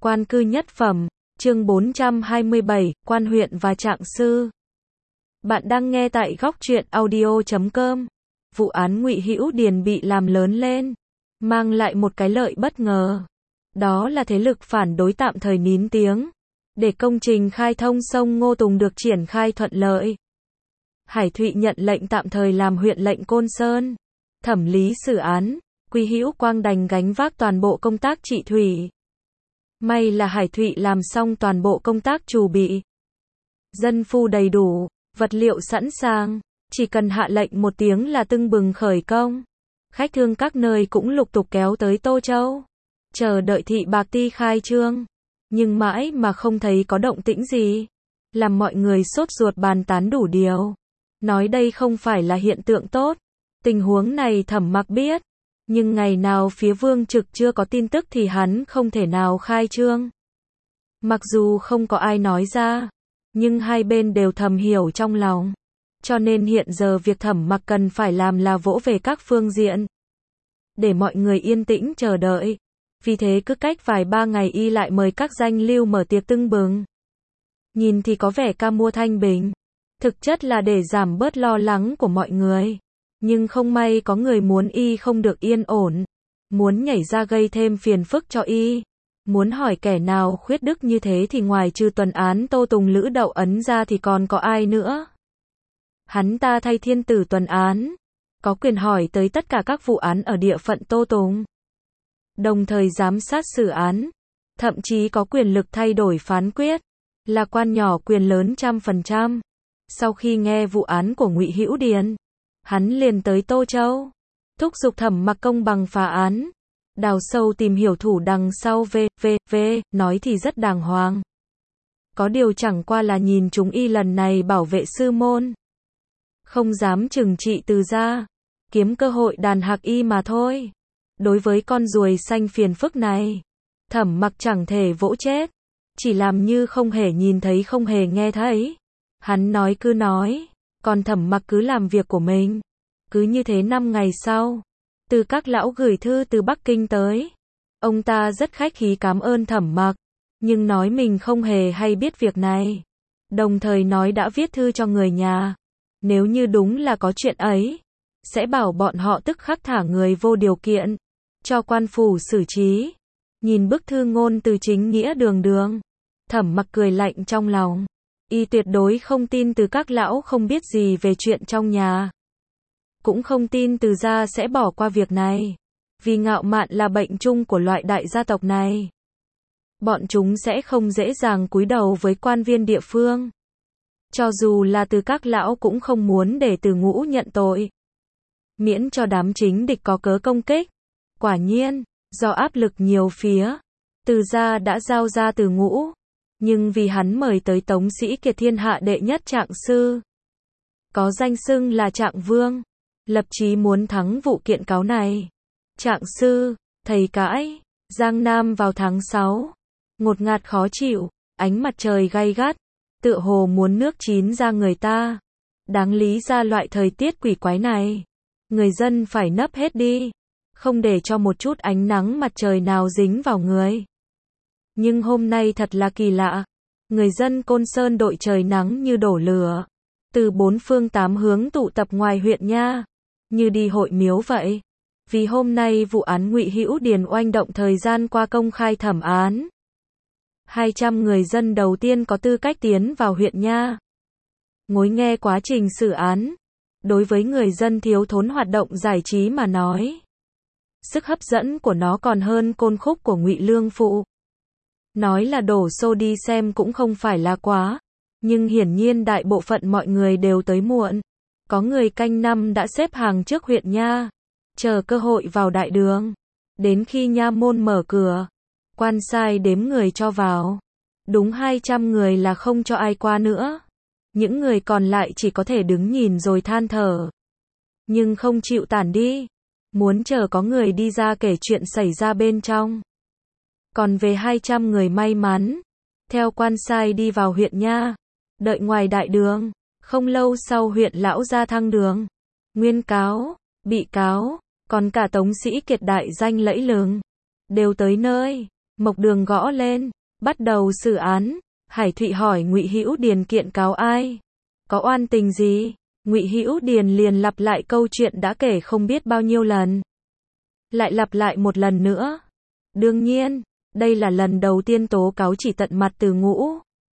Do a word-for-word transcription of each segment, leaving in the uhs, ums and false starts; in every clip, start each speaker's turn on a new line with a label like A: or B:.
A: Quan cư nhất phẩm, chương bốn trăm hai mươi bảy, quan huyện và trạng sư. Bạn đang nghe tại góc truyện audio chấm com. Vụ án Ngụy Hữu Điền bị làm lớn lên, mang lại một cái lợi bất ngờ. Đó là thế lực phản đối tạm thời nín tiếng, để công trình khai thông sông Ngô Tùng được triển khai thuận lợi. Hải Thụy nhận lệnh tạm thời làm huyện lệnh Côn Sơn, thẩm lý xử án, Quý Hữu Quang đành gánh vác toàn bộ công tác trị thủy. May là Hải Thụy làm xong toàn bộ công tác trù bị. Dân phu đầy đủ, vật liệu sẵn sàng, chỉ cần hạ lệnh một tiếng là tưng bừng khởi công. Khách thương các nơi cũng lục tục kéo tới Tô Châu, chờ đợi thị bạc ti khai trương. Nhưng mãi mà không thấy có động tĩnh gì, làm mọi người sốt ruột bàn tán đủ điều. Nói đây không phải là hiện tượng tốt. Tình huống này Thẩm Mặc biết, nhưng ngày nào phía Vương Trực chưa có tin tức thì hắn không thể nào khai trương. Mặc dù không có ai nói ra, nhưng hai bên đều thầm hiểu trong lòng. Cho nên hiện giờ việc Thẩm Mặc cần phải làm là vỗ về các phương diện, để mọi người yên tĩnh chờ đợi. Vì thế cứ cách vài ba ngày y lại mời các danh lưu mở tiệc tưng bừng. Nhìn thì có vẻ ca mua thanh bình, thực chất là để giảm bớt lo lắng của mọi người. Nhưng không may có người muốn y không được yên ổn, muốn nhảy ra gây thêm phiền phức cho y. Muốn hỏi kẻ nào khuyết đức như thế thì ngoài trừ Tuần Án Tô Tùng Lữ Đậu Ấn ra thì còn có ai nữa. Hắn ta thay thiên tử Tuần Án, có quyền hỏi tới tất cả các vụ án ở địa phận Tô Tùng, đồng thời giám sát xử án, thậm chí có quyền lực thay đổi phán quyết, là quan nhỏ quyền lớn trăm phần trăm. Sau khi nghe vụ án của Ngụy Hữu Điền, hắn liền tới Tô Châu, thúc giục Thẩm Mặc công bằng phá án, đào sâu tìm hiểu thủ đằng sau v, v, v, nói thì rất đàng hoàng. Có điều chẳng qua là nhìn chúng y lần này bảo vệ sư môn, không dám trừng trị Từ gia, kiếm cơ hội đàn hạc y mà thôi. Đối với con ruồi xanh phiền phức này, Thẩm Mặc chẳng thể vỗ chết, chỉ làm như không hề nhìn thấy không hề nghe thấy. Hắn nói cứ nói, còn Thẩm Mặc cứ làm việc của mình. Cứ như thế năm ngày sau, Từ Các Lão gửi thư từ Bắc Kinh tới. Ông ta rất khách khí cảm ơn Thẩm Mặc, nhưng nói mình không hề hay biết việc này. Đồng thời nói đã viết thư cho người nhà, nếu như đúng là có chuyện ấy, sẽ bảo bọn họ tức khắc thả người vô điều kiện, cho quan phủ xử trí. Nhìn bức thư ngôn từ chính nghĩa đường đường, Thẩm Mặc cười lạnh trong lòng. Y tuyệt đối không tin Từ Các Lão không biết gì về chuyện trong nhà, cũng không tin Từ gia sẽ bỏ qua việc này. Vì ngạo mạn là bệnh chung của loại đại gia tộc này, bọn chúng sẽ không dễ dàng cúi đầu với quan viên địa phương. Cho dù là Từ Các Lão cũng không muốn để Từ Ngũ nhận tội, miễn cho đám chính địch có cớ công kích. Quả nhiên, do áp lực nhiều phía, Từ gia đã giao ra Từ Ngũ. Nhưng vì hắn mời tới Tống Sĩ Kiệt thiên hạ đệ nhất trạng sư, có danh xưng là Trạng Vương, lập chí muốn thắng vụ kiện cáo này. Trạng sư, thầy cãi, Giang Nam vào tháng sáu, ngột ngạt khó chịu, ánh mặt trời gay gắt, tựa hồ muốn nước chín ra người ta. Đáng lý ra loại thời tiết quỷ quái này, người dân phải nấp hết đi, không để cho một chút ánh nắng mặt trời nào dính vào người. Nhưng hôm nay thật là kỳ lạ, người dân Côn Sơn đội trời nắng như đổ lửa, từ bốn phương tám hướng tụ tập ngoài huyện nha, như đi hội miếu vậy. Vì hôm nay vụ án Ngụy Hữu Điền oanh động thời gian qua công khai thẩm án. hai trăm người dân đầu tiên có tư cách tiến vào huyện nha, ngồi nghe quá trình xử án. Đối với người dân thiếu thốn hoạt động giải trí mà nói, sức hấp dẫn của nó còn hơn Côn Khúc của Ngụy Lương Phụ. Nói là đổ xô đi xem cũng không phải là quá, nhưng hiển nhiên đại bộ phận mọi người đều tới muộn. Có người canh năm đã xếp hàng trước huyện nha, chờ cơ hội vào đại đường. Đến khi nha môn mở cửa, quan sai đếm người cho vào. Đúng hai trăm người là không cho ai qua nữa. Những người còn lại chỉ có thể đứng nhìn rồi than thở, nhưng không chịu tản đi, muốn chờ có người đi ra kể chuyện xảy ra bên trong. Còn về hai trăm người may mắn, theo quan sai đi vào huyện nha, đợi ngoài đại đường. Không lâu sau huyện lão ra thăng đường, nguyên cáo, bị cáo, còn cả Tống Sĩ Kiệt đại danh lẫy lừng, đều tới nơi. Mộc Đường gõ lên, bắt đầu xử án. Hải Thụy hỏi Ngụy Hữu Điền kiện cáo ai? Có oan tình gì? Ngụy Hữu Điền liền lặp lại câu chuyện đã kể không biết bao nhiêu lần. Lại lặp lại một lần nữa. Đương nhiên, đây là lần đầu tiên tố cáo chỉ tận mặt Từ Ngũ.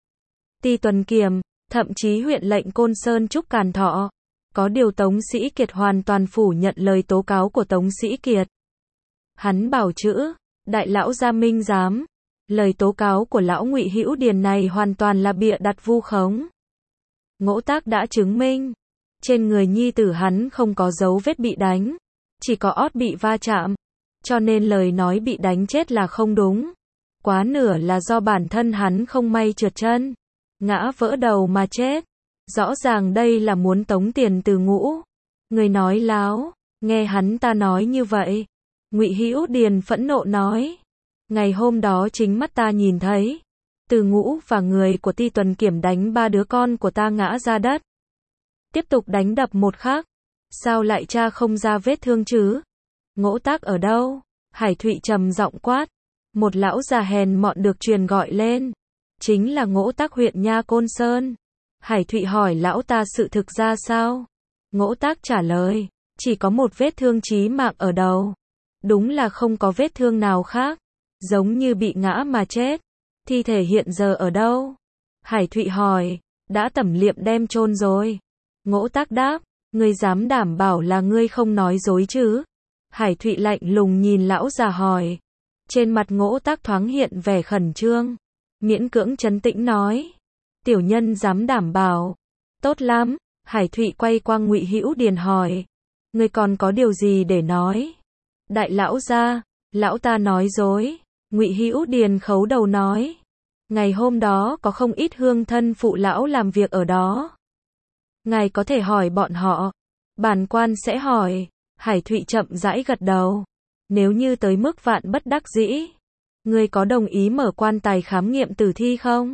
A: Ti Tuần Kiểm, thậm chí huyện lệnh Côn Sơn Trúc Càn Thọ. Có điều Tống Sĩ Kiệt hoàn toàn phủ nhận lời tố cáo của Tống Sĩ Kiệt. Hắn bảo chữ, đại lão gia minh giám. Lời tố cáo của lão Ngụy Hữu Điền này hoàn toàn là bịa đặt vu khống. Ngỗ Tác đã chứng minh, trên người nhi tử hắn không có dấu vết bị đánh, chỉ có ót bị va chạm, cho nên lời nói bị đánh chết là không đúng. Quá nửa là do bản thân hắn không may trượt chân, ngã vỡ đầu mà chết. Rõ ràng đây là muốn tống tiền Từ Ngũ. Người nói láo, nghe hắn ta nói như vậy. Ngụy Hữu Điền phẫn nộ nói, ngày hôm đó chính mắt ta nhìn thấy, Từ Ngũ và người của Ti Tuần Kiểm đánh ba đứa con của ta ngã ra đất. Tiếp tục đánh đập một khác. Sao lại tra không ra vết thương chứ? Ngỗ Tác ở đâu? Hải Thụy trầm giọng quát. Một lão già hèn mọn được truyền gọi lên. Chính là Ngỗ Tác huyện Nha Côn Sơn. Hải Thụy hỏi lão ta sự thực ra sao? Ngỗ Tác trả lời, chỉ có một vết thương chí mạng ở đầu. Đúng là không có vết thương nào khác. Giống như bị ngã mà chết. Thi thể hiện giờ ở đâu? Hải Thụy hỏi, đã tẩm liệm đem chôn rồi. Ngỗ Tác đáp, ngươi dám đảm bảo là ngươi không nói dối chứ? Hải Thụy lạnh lùng nhìn lão già hỏi. Trên mặt Ngỗ Tác thoáng hiện vẻ khẩn trương. Miễn cưỡng trấn tĩnh nói. Tiểu nhân dám đảm bảo. Tốt lắm. Hải Thụy quay qua Ngụy Hữu Điền hỏi. Ngươi còn có điều gì để nói? Đại lão gia, lão ta nói dối. Ngụy Hữu Điền khấu đầu nói. Ngày hôm đó có không ít hương thân phụ lão làm việc ở đó. Ngài có thể hỏi bọn họ. Bản quan sẽ hỏi. Hải Thụy chậm rãi gật đầu. Nếu như tới mức vạn bất đắc dĩ, ngươi có đồng ý mở quan tài khám nghiệm tử thi không?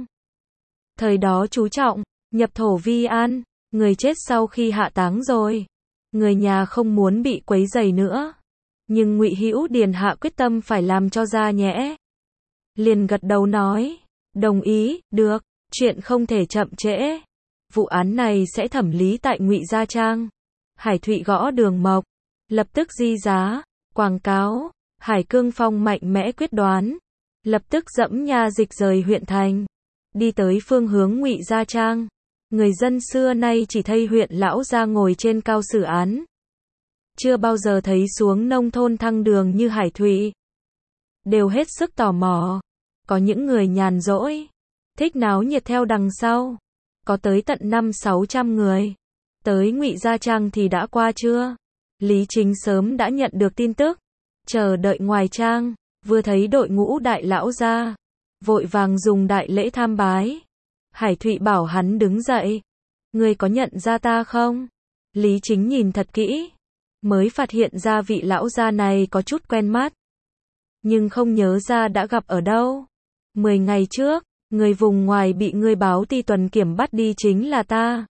A: Thời đó chú trọng nhập thổ vi an, người chết sau khi hạ táng rồi, người nhà không muốn bị quấy rầy nữa. Nhưng Ngụy Hữu Điền hạ quyết tâm phải làm cho ra nhẽ. Liền gật đầu nói, đồng ý, được, chuyện không thể chậm trễ. Vụ án này sẽ thẩm lý tại Ngụy Gia Trang. Hải Thụy gõ Đường Mộc, lập tức di giá, quảng cáo. Hải Cương Phong mạnh mẽ quyết đoán, lập tức dẫm nha dịch rời huyện thành, đi tới phương hướng Ngụy Gia Trang. Người dân xưa nay chỉ thấy huyện lão gia ngồi trên cao xử án, chưa bao giờ thấy xuống nông thôn thăng đường như Hải Thụy. Đều hết sức tò mò. Có những người nhàn rỗi, thích náo nhiệt theo đằng sau. Có tới tận năm sáu trăm người. Tới Ngụy Gia Trang thì đã qua chưa? Lý Chính sớm đã nhận được tin tức, chờ đợi ngoài trang, vừa thấy đội ngũ đại lão gia, vội vàng dùng đại lễ tham bái. Hải Thụy bảo hắn đứng dậy. Ngươi có nhận ra ta không? Lý Chính nhìn thật kỹ, mới phát hiện ra vị lão gia này có chút quen mắt, nhưng không nhớ ra đã gặp ở đâu. Mười ngày trước, người vùng ngoài bị ngươi báo Ti Tuần Kiểm bắt đi chính là ta.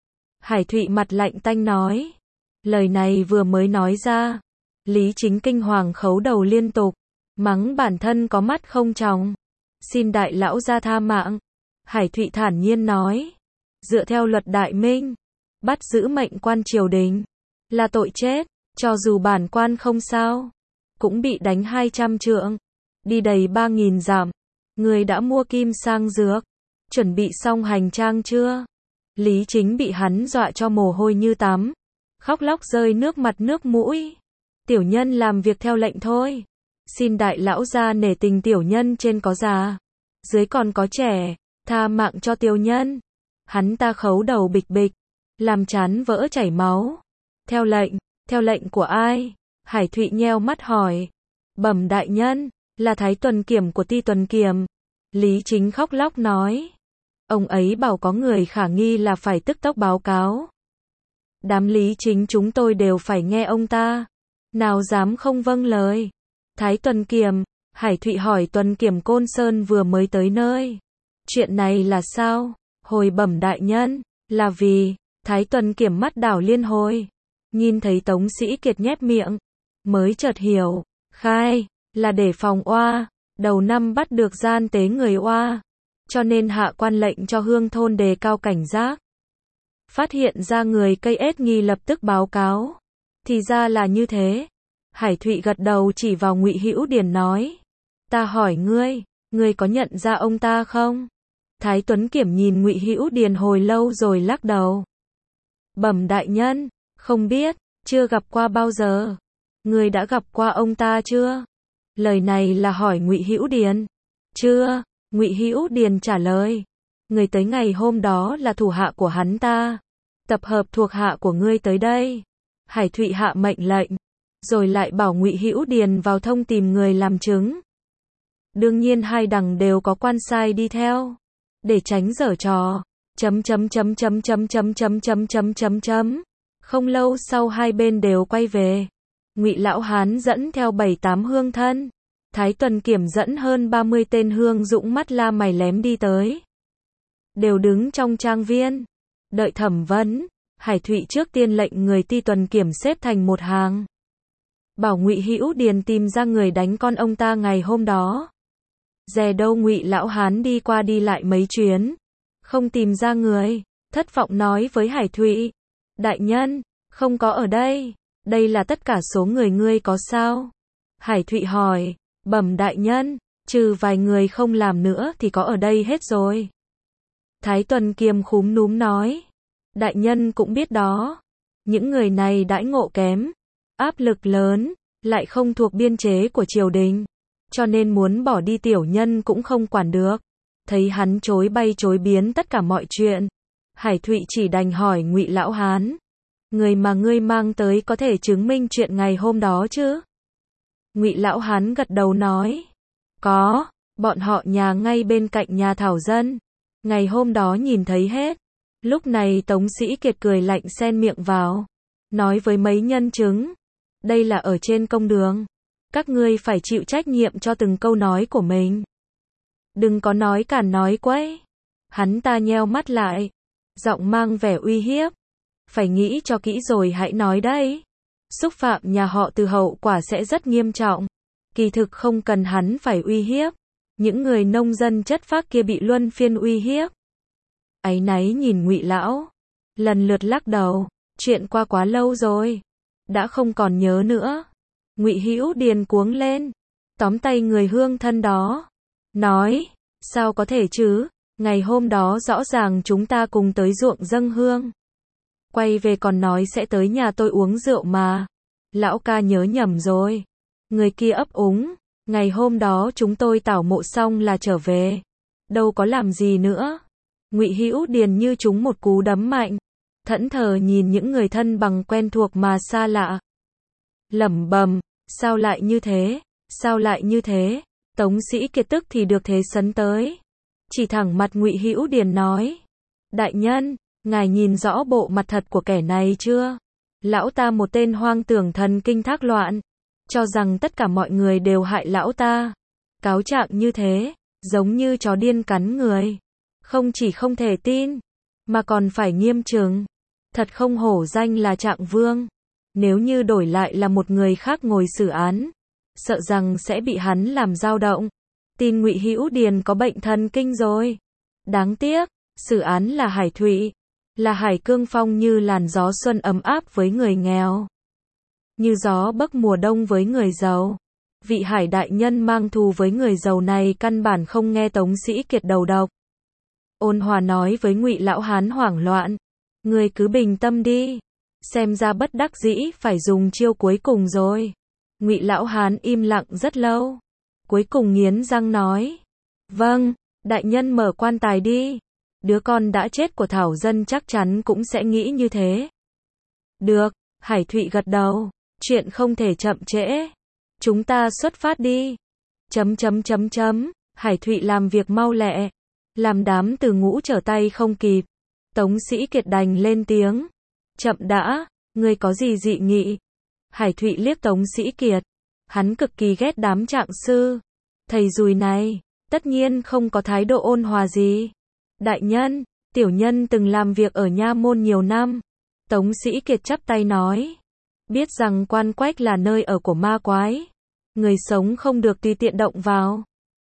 A: Hải Thụy mặt lạnh tanh nói. Lời này vừa mới nói ra, Lý Chính kinh hoàng khấu đầu liên tục, mắng bản thân có mắt không tròng. Xin đại lão gia tha mạng. Hải Thụy thản nhiên nói. Dựa theo luật đại minh, bắt giữ mệnh quan triều đình là tội chết, cho dù bản quan không sao, cũng bị đánh hai trăm trượng, đi đầy ba nghìn dặm. Người đã mua kim sang dược, chuẩn bị xong hành trang chưa? Lý Chính bị hắn dọa cho mồ hôi như tắm, khóc lóc rơi nước mặt nước mũi. Tiểu nhân làm việc theo lệnh thôi. Xin đại lão gia nể tình tiểu nhân trên có già, dưới còn có trẻ, tha mạng cho tiểu nhân. Hắn ta khấu đầu bịch bịch, làm trán vỡ chảy máu. Theo lệnh, theo lệnh của ai? Hải Thụy nheo mắt hỏi. Bẩm đại nhân, là Thái Tuần Kiểm của Ti Tuần Kiểm. Lý Chính khóc lóc nói. Ông ấy bảo có người khả nghi là phải tức tốc báo cáo. Đám Lý Chính chúng tôi đều phải nghe ông ta, nào dám không vâng lời. Thái Tuần Kiểm, Hải Thụy hỏi Tuần Kiểm Côn Sơn vừa mới tới nơi. Chuyện này là sao? Hồi bẩm đại nhân, là vì, Thái Tuần Kiểm mắt đảo liên hồi, nhìn thấy Tống Sĩ Kiệt nhép miệng, mới chợt hiểu, khai, là để phòng oa. Đầu năm bắt được gian tế người oa, cho nên hạ quan lệnh cho hương thôn đề cao cảnh giác. Phát hiện ra người cây ết nghi lập tức báo cáo. Thì ra là như thế. Hải Thụy gật đầu chỉ vào Ngụy Hữu Điền nói. Ta hỏi ngươi, ngươi có nhận ra ông ta không? Thái Tuấn Kiểm nhìn Ngụy Hữu Điền hồi lâu rồi lắc đầu. Bẩm đại nhân, không biết, chưa gặp qua bao giờ. Ngươi đã gặp qua ông ta chưa? Lời này là hỏi Ngụy Hữu Điền. Chưa, Ngụy Hữu Điền trả lời. Người tới ngày hôm đó là thủ hạ của hắn ta. Tập hợp thuộc hạ của ngươi tới đây. Hải Thụy hạ mệnh lệnh, rồi lại bảo Ngụy Hữu Điền vào thông tìm người làm chứng. Đương nhiên hai đằng đều có quan sai đi theo, để tránh giở trò. Chấm chấm chấm chấm chấm chấm chấm chấm chấm chấm chấm. Không lâu sau hai bên đều quay về. Ngụy Lão Hán dẫn theo bảy tám hương thân. Thái Tuần Kiểm dẫn hơn ba mươi tên hương dũng mắt la mày lém đi tới. Đều đứng trong trang viên, đợi thẩm vấn. Hải Thụy trước tiên lệnh người ti tuần kiểm xếp thành một hàng. Bảo Ngụy Hữu Điền tìm ra người đánh con ông ta ngày hôm đó. Dè đâu Ngụy Lão Hán đi qua đi lại mấy chuyến, không tìm ra người, thất vọng nói với Hải Thụy. Đại nhân, không có ở đây. Đây là tất cả số người ngươi có sao? Hải Thụy hỏi. Bẩm đại nhân, trừ vài người không làm nữa thì có ở đây hết rồi. Thái Tuần Kiêm khúm núm nói. Đại nhân cũng biết đó. Những người này đãi ngộ kém, áp lực lớn, lại không thuộc biên chế của triều đình. Cho nên muốn bỏ đi tiểu nhân cũng không quản được. Thấy hắn chối bay chối biến tất cả mọi chuyện. Hải Thụy chỉ đành hỏi Ngụy Lão Hán. Người mà ngươi mang tới có thể chứng minh chuyện ngày hôm đó chứ? Ngụy Lão Hán gật đầu nói. Có, bọn họ nhà ngay bên cạnh nhà Thảo Dân. Ngày hôm đó nhìn thấy hết. Lúc này Tống Sĩ Kiệt cười lạnh xen miệng vào. Nói với mấy nhân chứng. Đây là ở trên công đường. Các ngươi phải chịu trách nhiệm cho từng câu nói của mình. Đừng có nói cản nói quấy. Hắn ta nheo mắt lại. Giọng mang vẻ uy hiếp. Phải nghĩ cho kỹ rồi hãy nói đấy. Xúc phạm nhà họ Từ hậu quả sẽ rất nghiêm trọng. Kỳ thực không cần hắn phải uy hiếp. Những người nông dân chất phác kia bị luân phiên uy hiếp. Áy náy nhìn Ngụy Lão. Lần lượt lắc đầu. Chuyện qua quá lâu rồi. Đã không còn nhớ nữa. Ngụy Hữu Điền cuống lên. Tóm tay người hương thân đó. Nói. Sao có thể chứ? Ngày hôm đó rõ ràng chúng ta cùng tới ruộng dâng hương. Quay về còn nói sẽ tới nhà tôi uống rượu mà. Lão ca nhớ nhầm rồi. Người kia ấp úng. Ngày hôm đó chúng tôi tảo mộ xong là trở về. Đâu có làm gì nữa. Ngụy Hữu Điền như trúng một cú đấm mạnh. Thẫn thờ nhìn những người thân bằng quen thuộc mà xa lạ. Lẩm bẩm, sao lại như thế? Sao lại như thế? Tống Sĩ Kiệt tức thì được thế sấn tới. Chỉ thẳng mặt Ngụy Hữu Điền nói. Đại nhân, ngài nhìn rõ bộ mặt thật của kẻ này chưa? Lão ta một tên hoang tưởng thần kinh thác loạn. Cho rằng tất cả mọi người đều hại lão ta. Cáo trạng như thế, giống như chó điên cắn người. Không chỉ không thể tin, mà còn phải nghiêm trừng. Thật không hổ danh là Trạng Vương. Nếu như đổi lại là một người khác ngồi xử án, sợ rằng sẽ bị hắn làm dao động. Tin Ngụy Hữu Điền có bệnh thần kinh rồi. Đáng tiếc, xử án là Hải Thụy, là Hải Cương Phong như làn gió xuân ấm áp với người nghèo, như gió bấc mùa đông với người giàu. Vị Hải đại nhân mang thù với người giàu này căn bản không nghe Tống Sĩ Kiệt đầu độc. Ôn hòa nói với Ngụy Lão Hán hoảng loạn. Người cứ bình tâm đi. Xem ra bất đắc dĩ phải dùng chiêu cuối cùng rồi. Ngụy Lão Hán im lặng rất lâu. Cuối cùng nghiến răng nói. Vâng, đại nhân mở quan tài đi. Đứa con đã chết của Thảo Dân chắc chắn cũng sẽ nghĩ như thế. Được, Hải Thụy gật đầu. Chuyện không thể chậm trễ. Chúng ta xuất phát đi. Chấm chấm chấm chấm. Hải Thụy làm việc mau lẹ. Làm đám từ ngũ trở tay không kịp. Tống Sĩ Kiệt đành lên tiếng. Chậm đã, ngươi có gì dị nghị? Hải Thụy liếc Tống Sĩ Kiệt. Hắn cực kỳ ghét đám trạng sư. Thầy dùi này, tất nhiên không có thái độ ôn hòa gì. Đại nhân, tiểu nhân từng làm việc ở nha môn nhiều năm. Tống Sĩ Kiệt chắp tay nói. Biết rằng quan quách là nơi ở của ma quái. Người sống không được tùy tiện động vào.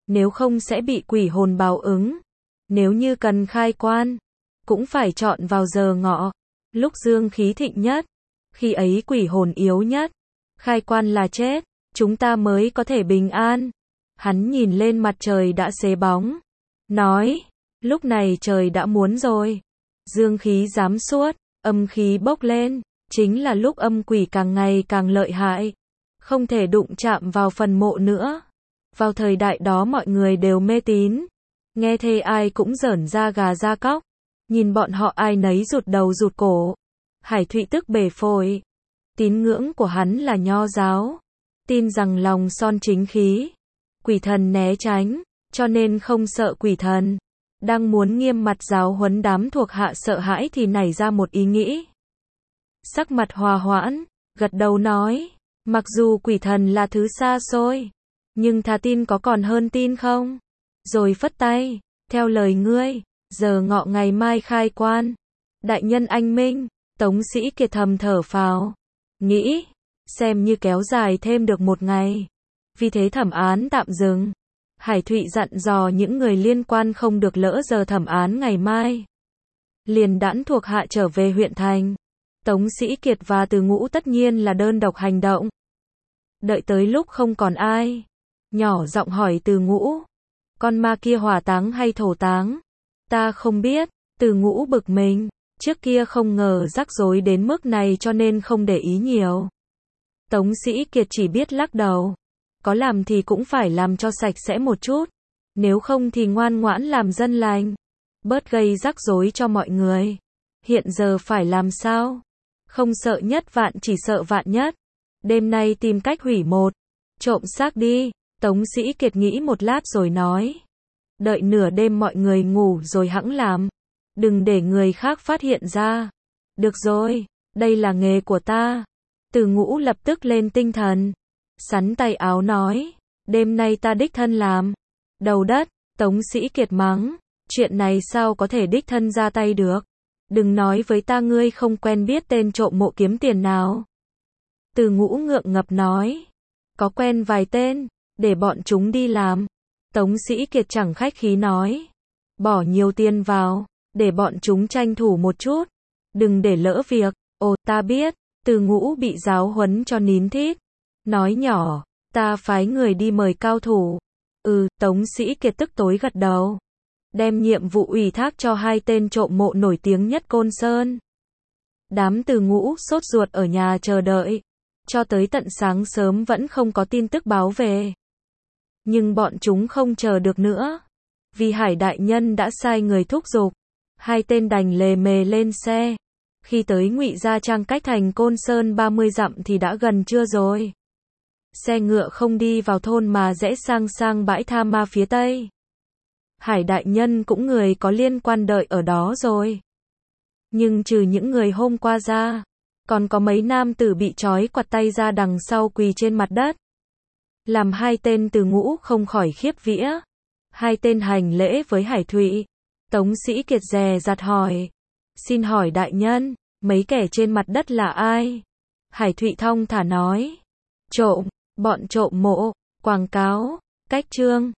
A: nếu không sẽ bị quỷ hồn báo ứng. Nếu như cần khai quan, cũng phải chọn vào giờ ngọ, lúc dương khí thịnh nhất, khi ấy quỷ hồn yếu nhất. Khai quan là chết, chúng ta mới có thể bình an. Hắn nhìn lên mặt trời đã xế bóng, nói, lúc này trời đã muốn rồi. Dương khí giám suốt, âm khí bốc lên, chính là lúc âm quỷ càng ngày càng lợi hại, không thể đụng chạm vào phần mộ nữa. Vào thời đại đó mọi người đều mê tín, nghe thê ai cũng giởn da gà da cóc, nhìn bọn họ ai nấy rụt đầu rụt cổ. Hải Thụy tức bể phổi. Tín ngưỡng của hắn là nho giáo, tin rằng lòng son chính khí, quỷ thần né tránh, cho nên không sợ quỷ thần. Đang muốn nghiêm mặt giáo huấn đám thuộc hạ sợ hãi thì nảy ra một ý nghĩ. Sắc mặt hòa hoãn, gật đầu nói, mặc dù quỷ thần là thứ xa xôi, nhưng thà tin có còn hơn tin không? Rồi phất tay, theo lời ngươi, giờ ngọ ngày mai khai quan. Đại nhân anh minh. Tống Sĩ Kiệt thầm thở phào, nghĩ, xem như kéo dài thêm được một ngày. Vì thế thẩm án tạm dừng. Hải Thụy dặn dò những người liên quan không được lỡ giờ thẩm án ngày mai. Liền đãn thuộc hạ trở về huyện thành. Tống Sĩ Kiệt và Từ Ngũ tất nhiên là đơn độc hành động. Đợi tới lúc không còn ai, nhỏ giọng hỏi Từ Ngũ, con ma kia hỏa táng hay thổ táng? Ta không biết. Từ Ngũ bực mình, trước kia không ngờ rắc rối đến mức này cho nên không để ý nhiều. Tống Sĩ Kiệt chỉ biết lắc đầu, có làm thì cũng phải làm cho sạch sẽ một chút, nếu không thì ngoan ngoãn làm dân lành, bớt gây rắc rối cho mọi người. Hiện giờ phải làm sao? Không sợ nhất vạn chỉ sợ vạn nhất. Đêm nay tìm cách hủy một, trộm xác đi. Tống Sĩ Kiệt nghĩ một lát rồi nói, đợi nửa đêm mọi người ngủ rồi hẵng làm, đừng để người khác phát hiện ra. Được rồi, đây là nghề của ta. Từ Ngũ lập tức lên tinh thần, sắn tay áo nói, đêm nay ta đích thân làm. Đầu đất. Tống Sĩ Kiệt mắng, chuyện này sao có thể đích thân ra tay được? Đừng nói với ta ngươi không quen biết tên trộm mộ kiếm tiền nào. Từ Ngũ ngượng ngập nói, có quen vài tên, để bọn chúng đi làm. Tống Sĩ Kiệt chẳng khách khí nói, bỏ nhiều tiền vào, để bọn chúng tranh thủ một chút, đừng để lỡ việc. Ồ, ta biết. Từ Ngũ bị giáo huấn cho nín thít, nói nhỏ, ta phái người đi mời cao thủ. Ừ, Tống Sĩ Kiệt tức tối gật đầu, đem nhiệm vụ ủy thác cho hai tên trộm mộ nổi tiếng nhất Côn Sơn. Đám Từ Ngũ sốt ruột ở nhà chờ đợi, cho tới tận sáng sớm vẫn không có tin tức báo về. Nhưng bọn chúng không chờ được nữa, vì Hải đại nhân đã sai người thúc giục, hai tên đành lề mề lên xe. Khi tới Ngụy Gia Trang cách thành Côn Sơn ba mươi dặm thì đã gần trưa rồi. Xe ngựa không đi vào thôn mà rẽ sang sang bãi tha ma phía tây. Hải đại nhân cũng người có liên quan đợi ở đó rồi. Nhưng trừ những người hôm qua ra, còn có mấy nam tử bị trói quặt tay ra đằng sau quỳ trên mặt đất. Làm hai tên Từ Ngũ không khỏi khiếp vía. Hai tên hành lễ với Hải Thụy. Tống Sĩ Kiệt dè dặt hỏi, xin hỏi đại nhân, mấy kẻ trên mặt đất là ai? Hải Thụy thong thả nói, trộm, bọn trộm mộ. Quảng cáo, cách chương.